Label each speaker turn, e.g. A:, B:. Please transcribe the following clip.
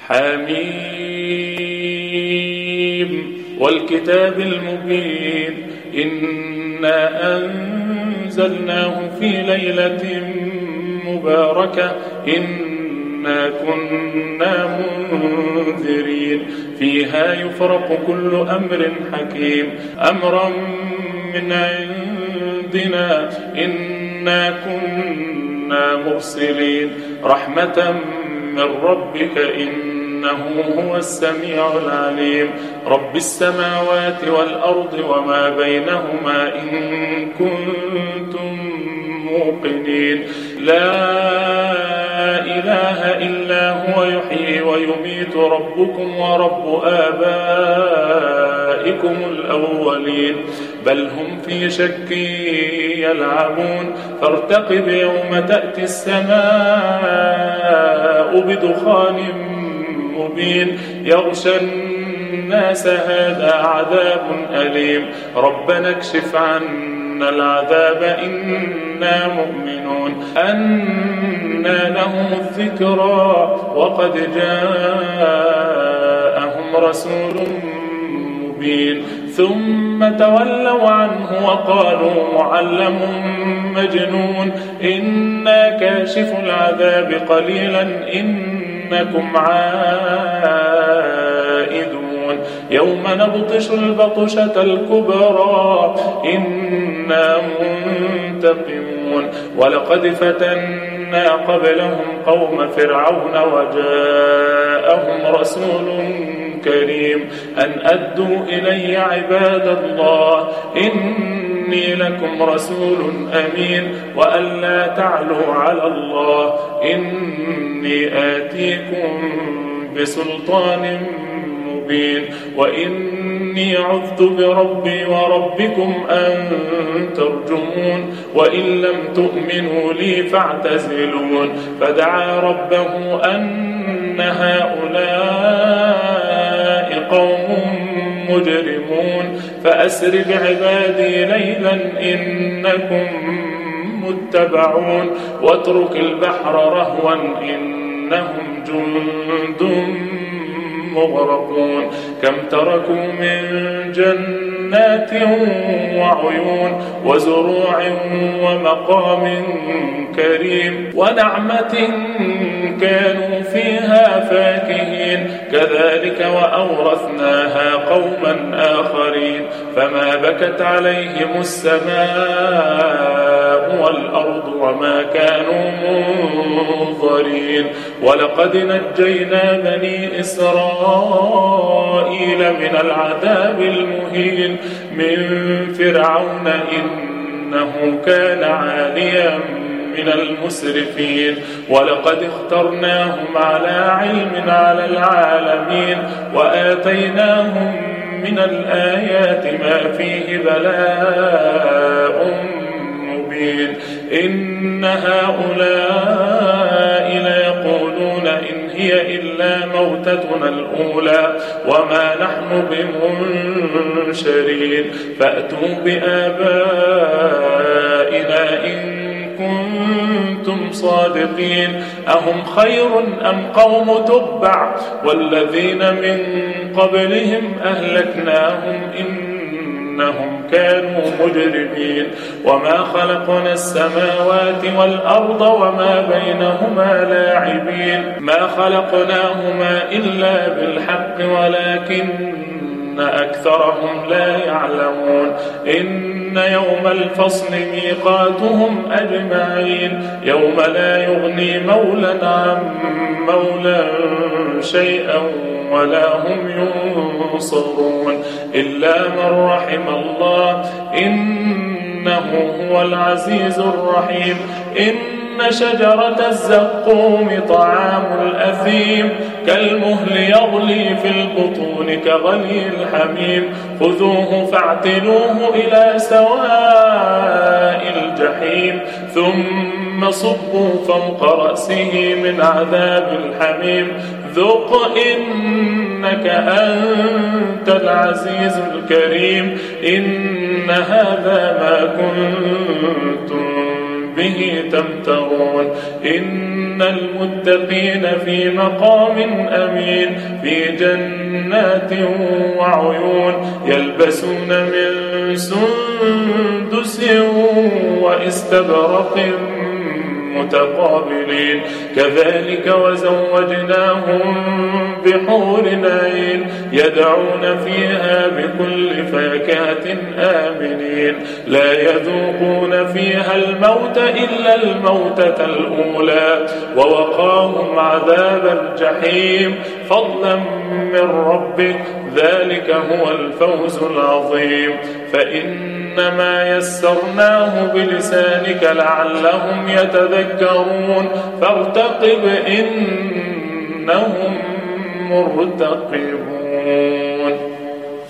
A: حميم والكتاب المبين إنا أنزلناه في ليلة مباركة إنا كنا منذرين فيها يفرق كل أمر حكيم أمرا من عندنا إنا كنا مرسلين رحمة من ربك إنه هو السميع العليم رب السماوات والأرض وما بينهما إن كنتم موقنين لا إله إلا هو يحيي ويميت ربكم ورب آبائكم الأولين بل هم في شك يلعبون فارتقب يوم تأتي السماء بدخان مبين يغشى الناس هذا عذاب أليم ربنا اكشف عنا العذاب إنا مؤمنون أنى لهم الذكرى وقد جاءهم رسول مبين ثم تولوا عنه وقالوا معلم مجنون إنا كاشف العذاب قليلا إنكم عائدون يوم نبطش البطشة الكبرى إنا منتقمون ولقد فتنا قبلهم قوم فرعون وجاءهم رسول كريم أن أدوا إلي عباد الله إني لكم رسول أمين وأن لا تعلوا على الله إني آتيكم بسلطان مبين وإني عذت بربي وربكم أن ترجمون وإن لم تؤمنوا لي فاعتزلون فدعا ربه أن هؤلاء قوم مجرمون فأسر بعبادي ليلا إنكم متبعون واترك البحر رهوا إنهم جند مغرقون كم تركوا من جنات وعيون وزروع ومقام كريم ونعمة كانوا فيها فاكهين كذلك وأورثناها قوما آخرين فما بكت عليهم السماء والأرض وما كانوا منظرين ولقد نجينا بني إسرائيل من العذاب المهين من فرعون إنه كان عاليا من المسرفين ولقد اخترناهم على علم على العالمين وآتيناهم من الآيات ما فيه بلاء مبين إن هؤلاء ليقولون إن هي إلا موتتنا الأولى وما نحن بمنشرين فأتوا بآبائنا إن كنتم صادقين أهم خير أم قوم تبع والذين من قبلهم أهلكناهم إنهم كانوا مجرمين وما خلقنا السماوات والأرض وما بينهما لاعبين ما خلقناهما إلا بالحق ولكن أكثرهم لا يعلمون إن يوم الفصل ميقاتهم أجمعين يوم لا يغني مولى عن مولى شيئا ولا هم ينصرون إلا من رحم الله إنه هو العزيز الرحيم إن شجرة الزقوم طعام الأثيم كالمهل يغلي في البطون كغلي الحميم خذوه فاعتلوه إلى سواء الجحيم ثم صبوا فوق رأسه من عذاب الحميم ذق إنك أنت العزيز الكريم إن هذا ما كنتم به تمترون إن المتقين في مقام أمين في جنات وعيون يلبسون من سندس واستبرق متقابلين كذلك وزوجناهم بحور عين يدعون فيها بكل فاكهة آمنين لا يذوقون فيها الموت إلا الموتة الأولى ووقاهم عذاب الجحيم فضلا من ربك ذلك هو الفوز العظيم فإنما يسرناه بلسانك لعلهم يتذكرون فارتقب إنهم مرتقبون.